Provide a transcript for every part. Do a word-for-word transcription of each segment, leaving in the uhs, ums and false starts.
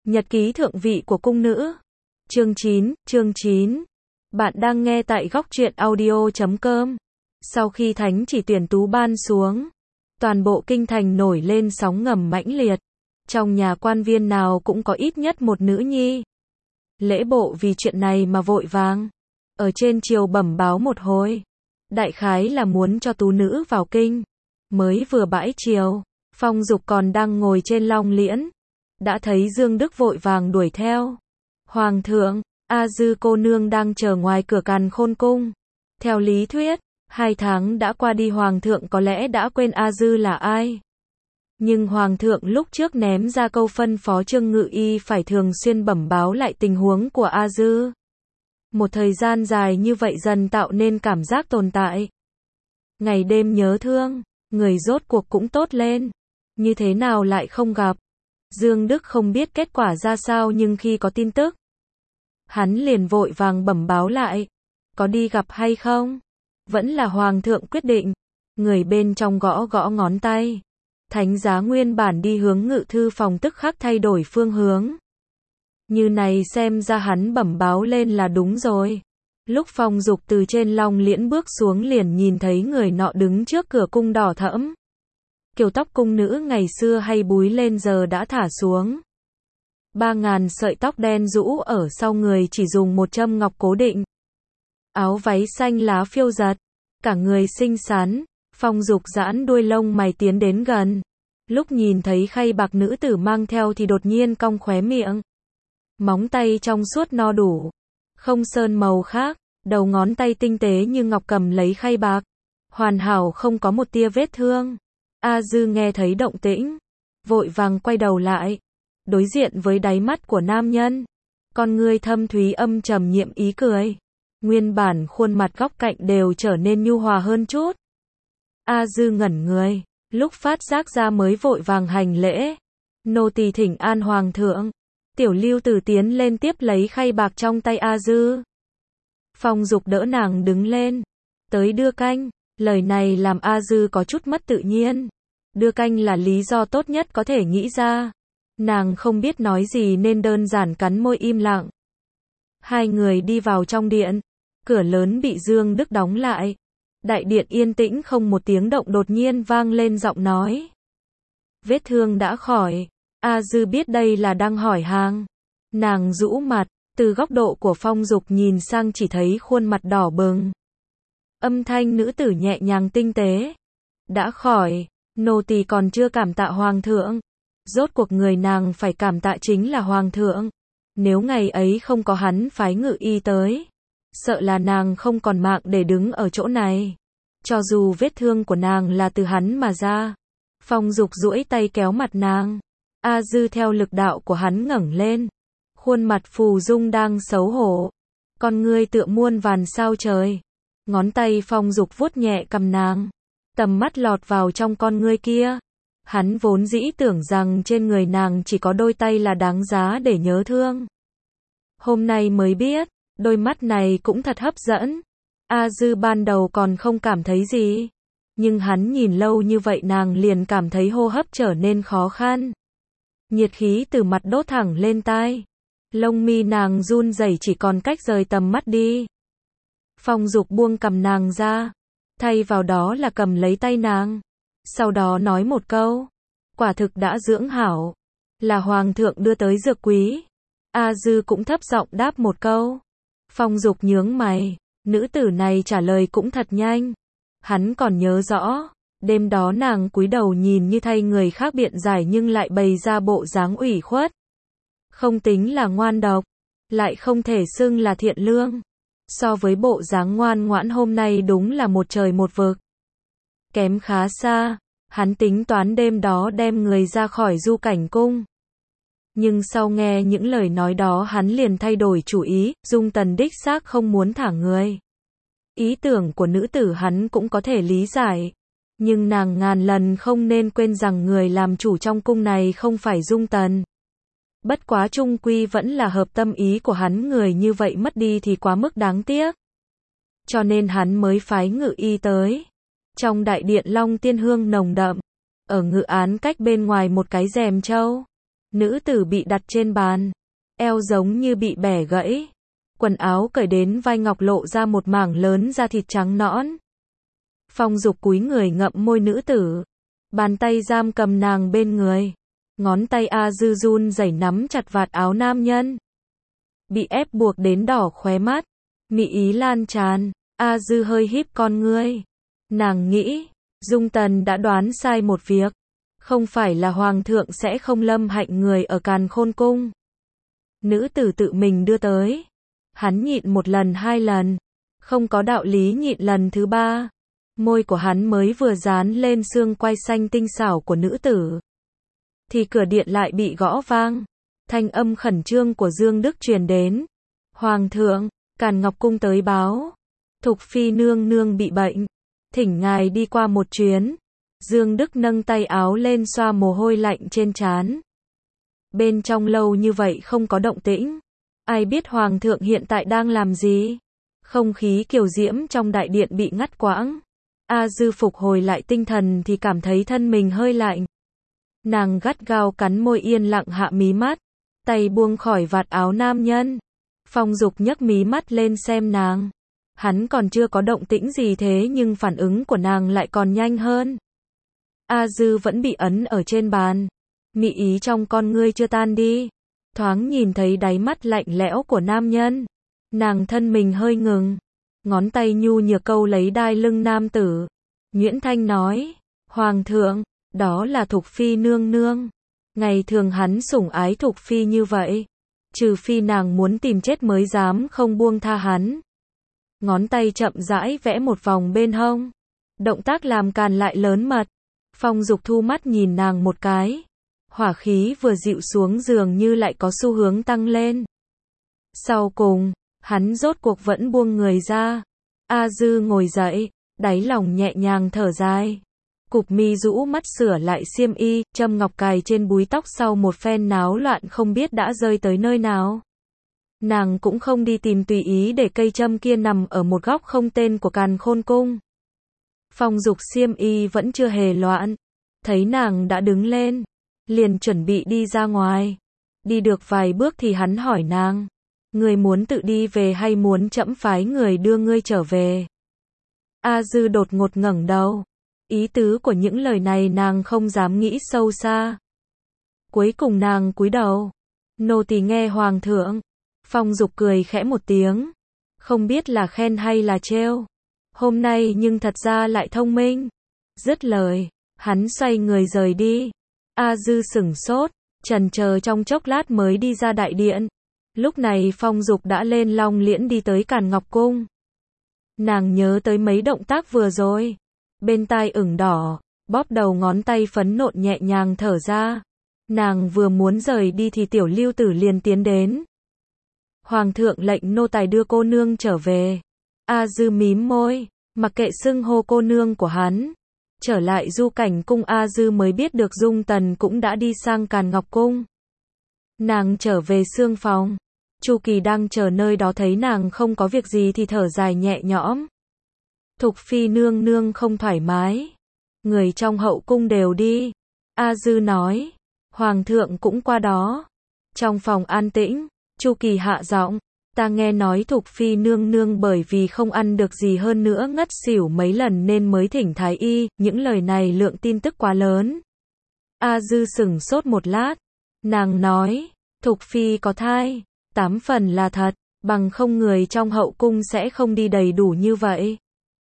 Nhật ký thượng vị của cung nữ. Chương chín, chương chín. Bạn đang nghe tại góc truyện audio chấm com. Sau khi thánh chỉ tuyển tú ban xuống, toàn bộ kinh thành nổi lên sóng ngầm mãnh liệt. Trong nhà quan viên nào cũng có ít nhất một nữ nhi. Lễ bộ vì chuyện này mà vội vàng. Ở trên triều bẩm báo một hồi. Đại khái là muốn cho tú nữ vào kinh. Mới vừa bãi triều, Phong Dục còn đang ngồi trên long liễn. Đã thấy Dương Đức vội vàng đuổi theo. Hoàng thượng, A Dư cô nương đang chờ ngoài cửa Càn Khôn cung. Theo lý thuyết, hai tháng đã qua đi, Hoàng thượng có lẽ đã quên A Dư là ai. Nhưng Hoàng thượng lúc trước ném ra câu phân phó Trương Ngự Y phải thường xuyên bẩm báo lại tình huống của A Dư. Một thời gian dài như vậy dần tạo nên cảm giác tồn tại. Ngày đêm nhớ thương, người rốt cuộc cũng tốt lên. Như thế nào lại không gặp. Dương Đức không biết kết quả ra sao, nhưng khi có tin tức, hắn liền vội vàng bẩm báo lại. Có đi gặp hay không? Vẫn là Hoàng thượng quyết định. Người bên trong gõ gõ ngón tay. Thánh giá nguyên bản đi hướng ngự thư phòng tức khắc thay đổi phương hướng. Như này xem ra hắn bẩm báo lên là đúng rồi. Lúc Phong Dục từ trên long liễn bước xuống liền nhìn thấy người nọ đứng trước cửa cung đỏ thẫm. Kiểu tóc cung nữ ngày xưa hay búi lên giờ đã thả xuống. Ba ngàn sợi tóc đen rũ ở sau người chỉ dùng một châm ngọc cố định. Áo váy xanh lá phiêu giật. Cả người xinh xắn. Phong Dục giãn đuôi lông mày tiến đến gần. Lúc nhìn thấy khay bạc nữ tử mang theo thì đột nhiên cong khóe miệng. Móng tay trong suốt no đủ. Không sơn màu khác. Đầu ngón tay tinh tế như ngọc cầm lấy khay bạc. Hoàn hảo không có một tia vết thương. A Dư nghe thấy động tĩnh. Vội vàng quay đầu lại. Đối diện với đáy mắt của nam nhân. Con ngươi thâm thúy âm trầm nhiệm ý cười. Nguyên bản khuôn mặt góc cạnh đều trở nên nhu hòa hơn chút. A Dư ngẩn người. Lúc phát giác ra mới vội vàng hành lễ. Nô tỳ thỉnh an Hoàng thượng. Tiểu Lưu Tử tiến lên tiếp lấy khay bạc trong tay A Dư. Phong Dục đỡ nàng đứng lên. Tới đưa canh. Lời này làm A Dư có chút mất tự nhiên. Đưa canh là lý do tốt nhất có thể nghĩ ra. Nàng không biết nói gì nên đơn giản cắn môi im lặng. Hai người đi vào trong điện. Cửa lớn bị Dương Đức đóng lại. Đại điện yên tĩnh không một tiếng động, đột nhiên vang lên giọng nói. Vết thương đã khỏi. A Dư biết đây là đang hỏi hàng. Nàng rũ mặt. Từ góc độ của Phong Dục nhìn sang chỉ thấy khuôn mặt đỏ bừng. Âm thanh nữ tử nhẹ nhàng tinh tế. Đã khỏi. Nô tỳ còn chưa cảm tạ Hoàng thượng. Rốt cuộc người nàng phải cảm tạ chính là Hoàng thượng. Nếu ngày ấy không có hắn phái Ngự Y tới, sợ là nàng không còn mạng để đứng ở chỗ này. Cho dù vết thương của nàng là từ hắn mà ra. Phong Dục duỗi tay kéo mặt nàng. A Dư theo lực đạo của hắn ngẩng lên. Khuôn mặt phù dung đang xấu hổ. Con ngươi tựa muôn vàn sao trời. Ngón tay Phong Dục vuốt nhẹ cằm nàng. Tầm mắt lọt vào trong con ngươi kia. Hắn vốn dĩ tưởng rằng trên người nàng chỉ có đôi tay là đáng giá để nhớ thương. Hôm nay mới biết, đôi mắt này cũng thật hấp dẫn. A Dư ban đầu còn không cảm thấy gì. Nhưng hắn nhìn lâu như vậy nàng liền cảm thấy hô hấp trở nên khó khăn. Nhiệt khí từ mặt đốt thẳng lên tai. Lông mi nàng run rẩy chỉ còn cách rời tầm mắt đi. Phong Dục buông cầm nàng ra. Thay vào đó là cầm lấy tay nàng. Sau đó nói một câu. Quả thực đã dưỡng hảo. Là Hoàng thượng đưa tới dược quý. A Dư cũng thấp giọng đáp một câu. Phong Dục nhướng mày. Nữ tử này trả lời cũng thật nhanh. Hắn còn nhớ rõ. Đêm đó nàng cúi đầu nhìn như thay người khác biện giải nhưng lại bày ra bộ dáng ủy khuất. Không tính là ngoan độc. Lại không thể xưng là thiện lương. So với bộ dáng ngoan ngoãn hôm nay đúng là một trời một vực. Kém khá xa. Hắn tính toán đêm đó đem người ra khỏi Du Cảnh cung. Nhưng sau nghe những lời nói đó hắn liền thay đổi chủ ý. Dung Tần đích xác không muốn thả người. Ý tưởng của nữ tử hắn cũng có thể lý giải. Nhưng nàng ngàn lần không nên quên rằng người làm chủ trong cung này không phải Dung Tần. Bất quá chung quy vẫn là hợp tâm ý của hắn, người như vậy mất đi thì quá mức đáng tiếc. Cho nên hắn mới phái Ngự Y tới. Trong đại điện long tiên hương nồng đậm. Ở ngự án cách bên ngoài một cái rèm châu. Nữ tử bị đặt trên bàn, eo giống như bị bẻ gãy. Quần áo cởi đến vai ngọc lộ ra một mảng lớn da thịt trắng nõn. Phong Dục cúi người ngậm môi nữ tử, bàn tay giam cầm nàng bên người. Ngón tay A Dư run rẩy nắm chặt vạt áo nam nhân. Bị ép buộc đến đỏ khóe mắt, mị ý lan tràn, A Dư hơi híp con ngươi. Nàng nghĩ, Dung Tần đã đoán sai một việc, không phải là hoàng thượng sẽ không lâm hạnh người ở Càn Khôn cung. Nữ tử tự mình đưa tới. Hắn nhịn một lần hai lần, không có đạo lý nhịn lần thứ ba. Môi của hắn mới vừa dán lên xương quai xanh tinh xảo của nữ tử, thì cửa điện lại bị gõ vang. Thanh âm khẩn trương của Dương Đức truyền đến. Hoàng thượng, Càn Ngọc cung tới báo, Thục phi nương nương bị bệnh, thỉnh ngài đi qua một chuyến. Dương Đức nâng tay áo lên xoa mồ hôi lạnh trên trán. Bên trong lâu như vậy không có động tĩnh, ai biết hoàng thượng hiện tại đang làm gì? Không khí kiều diễm trong đại điện bị ngắt quãng. A Dư phục hồi lại tinh thần thì cảm thấy thân mình hơi lạnh. Nàng gắt gao cắn môi yên lặng hạ mí mắt, tay buông khỏi vạt áo nam nhân. Phong Dục nhấc mí mắt lên xem nàng. Hắn còn chưa có động tĩnh gì thế nhưng phản ứng của nàng lại còn nhanh hơn. A Dư vẫn bị ấn ở trên bàn, mị ý trong con ngươi chưa tan đi. Thoáng nhìn thấy đáy mắt lạnh lẽo của nam nhân, nàng thân mình hơi ngừng, ngón tay nhu nhược câu lấy đai lưng nam tử. Nguyễn Thanh nói, Hoàng thượng, đó là Thục phi nương nương. Ngày thường hắn sủng ái Thục phi như vậy, trừ phi nàng muốn tìm chết mới dám không buông tha hắn. Ngón tay chậm rãi vẽ một vòng bên hông, động tác làm càn lại lớn mật. Phong Dục thu mắt nhìn nàng một cái, hỏa khí vừa dịu xuống dường như lại có xu hướng tăng lên. Sau cùng, hắn rốt cuộc vẫn buông người ra. A Dư ngồi dậy, đáy lòng nhẹ nhàng thở dài. Cụp mi rũ mắt sửa lại xiêm y, châm ngọc cài trên búi tóc sau một phen náo loạn không biết đã rơi tới nơi nào. Nàng cũng không đi tìm tùy ý để cây châm kia nằm ở một góc không tên của Càn Khôn cung. Phong Dục xiêm y vẫn chưa hề loạn, thấy nàng đã đứng lên, liền chuẩn bị đi ra ngoài. Đi được vài bước thì hắn hỏi nàng, người muốn tự đi về hay muốn trẫm phái người đưa ngươi trở về? A Dư đột ngột ngẩng đầu, ý tứ của những lời này nàng không dám nghĩ sâu xa. Cuối cùng nàng cúi đầu, nô tỳ nghe hoàng thượng. Phong Dục cười khẽ một tiếng, không biết là khen hay là trêu. Hôm nay nhưng thật ra lại thông minh. Dứt lời, hắn xoay người rời đi. A Dư sửng sốt, chần chờ trong chốc lát mới đi ra đại điện. Lúc này Phong Dục đã lên long liễn đi tới Càn Ngọc cung. Nàng nhớ tới mấy động tác vừa rồi, bên tai ửng đỏ, bóp đầu ngón tay phấn nộn nhẹ nhàng thở ra. Nàng vừa muốn rời đi thì Tiểu Lưu Tử liền tiến đến. Hoàng thượng lệnh nô tài đưa cô nương trở về. A Dư mím môi, mặc kệ xưng hô cô nương của hắn. Trở lại Du Cảnh cung, A Dư mới biết được Dung Tần cũng đã đi sang Càn Ngọc cung. Nàng trở về xương phòng, Chu Kỳ đang chờ nơi đó thấy nàng không có việc gì thì thở dài nhẹ nhõm. Thục phi nương nương không thoải mái, người trong hậu cung đều đi. A Dư nói, Hoàng thượng cũng qua đó. Trong phòng an tĩnh, Chu Kỳ hạ giọng, ta nghe nói Thục phi nương nương bởi vì không ăn được gì hơn nữa ngất xỉu mấy lần nên mới thỉnh thái y. Những lời này lượng tin tức quá lớn. A Dư sửng sốt một lát, nàng nói, Thục phi có thai, tám phần là thật, bằng không người trong hậu cung sẽ không đi đầy đủ như vậy.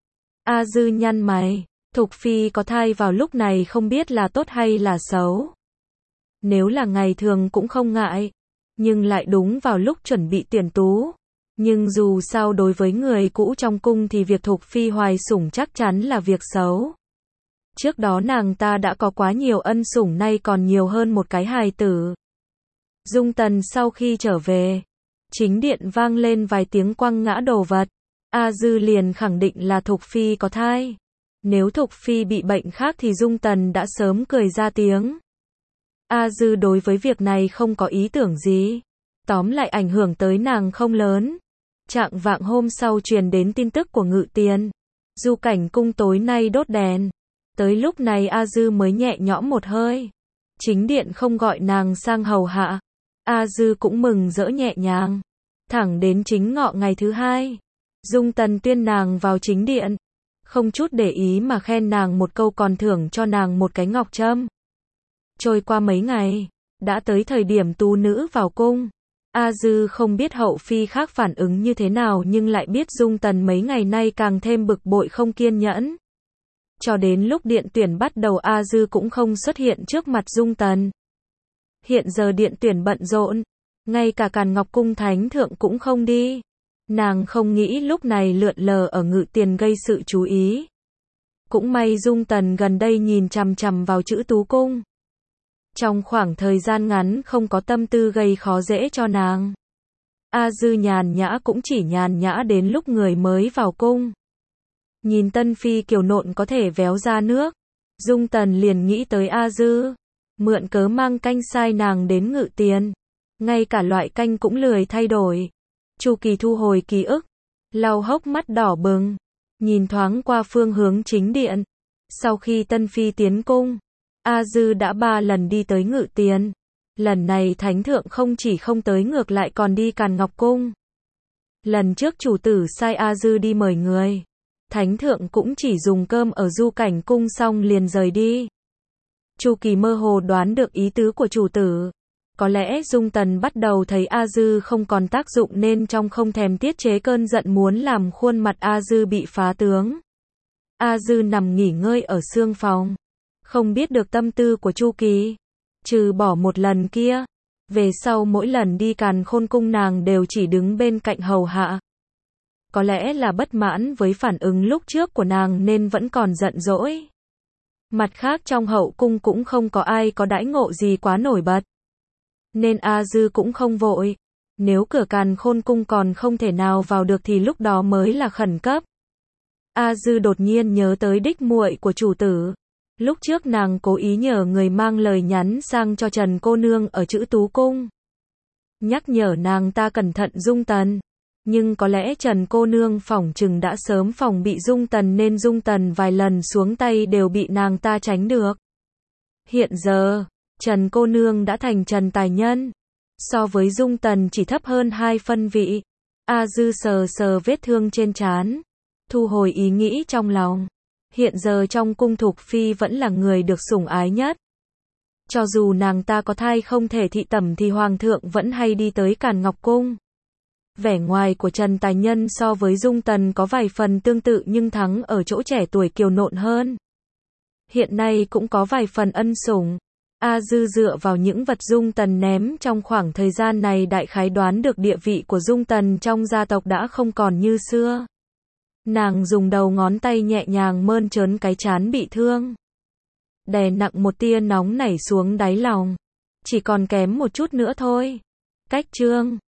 A Dư nhăn mày, Thục phi có thai vào lúc này không biết là tốt hay là xấu. Nếu là ngày thường cũng không ngại, nhưng lại đúng vào lúc chuẩn bị tuyển tú. Nhưng dù sao đối với người cũ trong cung thì việc Thục phi hoài sủng chắc chắn là việc xấu. Trước đó nàng ta đã có quá nhiều ân sủng, nay còn nhiều hơn một cái hài tử. Dung Tần sau khi trở về, chính điện vang lên vài tiếng quăng ngã đồ vật. A Dư liền khẳng định là Thục phi có thai. Nếu Thục phi bị bệnh khác thì Dung Tần đã sớm cười ra tiếng. A Dư đối với việc này không có ý tưởng gì. Tóm lại ảnh hưởng tới nàng không lớn. Trạng vạng hôm sau truyền đến tin tức của Ngự Tiền. Du Cảnh cung tối nay đốt đèn. Tới lúc này A Dư mới nhẹ nhõm một hơi. Chính điện không gọi nàng sang hầu hạ. A Dư cũng mừng rỡ nhẹ nhàng. Thẳng đến chính ngọ ngày thứ hai, Dung Tần tuyên nàng vào chính điện. Không chút để ý mà khen nàng một câu còn thưởng cho nàng một cái ngọc trâm. Trôi qua mấy ngày, đã tới thời điểm tú nữ vào cung. A Dư không biết hậu phi khác phản ứng như thế nào nhưng lại biết Dung Tần mấy ngày nay càng thêm bực bội không kiên nhẫn. Cho đến lúc điện tuyển bắt đầu A Dư cũng không xuất hiện trước mặt Dung Tần. Hiện giờ điện tuyển bận rộn, ngay cả Càn Ngọc Cung Thánh Thượng cũng không đi. Nàng không nghĩ lúc này lượn lờ ở Ngự Tiền gây sự chú ý. Cũng may Dung Tần gần đây nhìn chằm chằm vào Chữ Tú Cung. Trong khoảng thời gian ngắn không có tâm tư gây khó dễ cho nàng. A Dư nhàn nhã cũng chỉ nhàn nhã đến lúc người mới vào cung. Nhìn Tân Phi kiều nộn có thể véo ra nước. Dung Tần liền nghĩ tới A Dư. Mượn cớ mang canh sai nàng đến Ngự Tiền. Ngay cả loại canh cũng lười thay đổi. Chu Kỳ thu hồi ký ức. Lau hốc mắt đỏ bừng. Nhìn thoáng qua phương hướng chính điện. Sau khi Tân Phi tiến cung, A Dư đã ba lần đi tới Ngự Tiền. Lần này Thánh Thượng không chỉ không tới ngược lại còn đi Càn Ngọc Cung. Lần trước chủ tử sai A Dư đi mời người. Thánh Thượng cũng chỉ dùng cơm ở Du Cảnh Cung xong liền rời đi. Chu Kỳ mơ hồ đoán được ý tứ của chủ tử. Có lẽ Dung Tần bắt đầu thấy A Dư không còn tác dụng nên trong không thèm tiết chế cơn giận muốn làm khuôn mặt A Dư bị phá tướng. A Dư nằm nghỉ ngơi ở xương phòng. Không biết được tâm tư của Chu Kỳ. Trừ bỏ một lần kia. Về sau mỗi lần đi Càn Khôn Cung nàng đều chỉ đứng bên cạnh hầu hạ. Có lẽ là bất mãn với phản ứng lúc trước của nàng nên vẫn còn giận dỗi. Mặt khác trong hậu cung cũng không có ai có đãi ngộ gì quá nổi bật. Nên A Dư cũng không vội. Nếu cửa Càn Khôn Cung còn không thể nào vào được thì lúc đó mới là khẩn cấp. A Dư đột nhiên nhớ tới đích muội của chủ tử. Lúc trước nàng cố ý nhờ người mang lời nhắn sang cho Trần cô nương ở Chữ Tú Cung. Nhắc nhở nàng ta cẩn thận Dung Tần. Nhưng có lẽ Trần cô nương phỏng chừng đã sớm phòng bị Dung Tần nên Dung Tần vài lần xuống tay đều bị nàng ta tránh được. Hiện giờ, Trần cô nương đã thành Trần tài nhân. So với Dung Tần chỉ thấp hơn hai phân vị. A Dư sờ sờ vết thương trên trán. Thu hồi ý nghĩ trong lòng. Hiện giờ trong cung Thục Phi vẫn là người được sủng ái nhất. Cho dù nàng ta có thai không thể thị tẩm thì Hoàng thượng vẫn hay đi tới Càn Ngọc Cung. Vẻ ngoài của Trần tài nhân so với Dung Tần có vài phần tương tự nhưng thắng ở chỗ trẻ tuổi kiều nộn hơn. Hiện nay cũng có vài phần ân sủng. A Dư dựa vào những vật Dung Tần ném trong khoảng thời gian này đại khái đoán được địa vị của Dung Tần trong gia tộc đã không còn như xưa. Nàng dùng đầu ngón tay nhẹ nhàng mơn trớn cái trán bị thương. Đè nặng một tia nóng nảy xuống đáy lòng. Chỉ còn kém một chút nữa thôi. Cách chương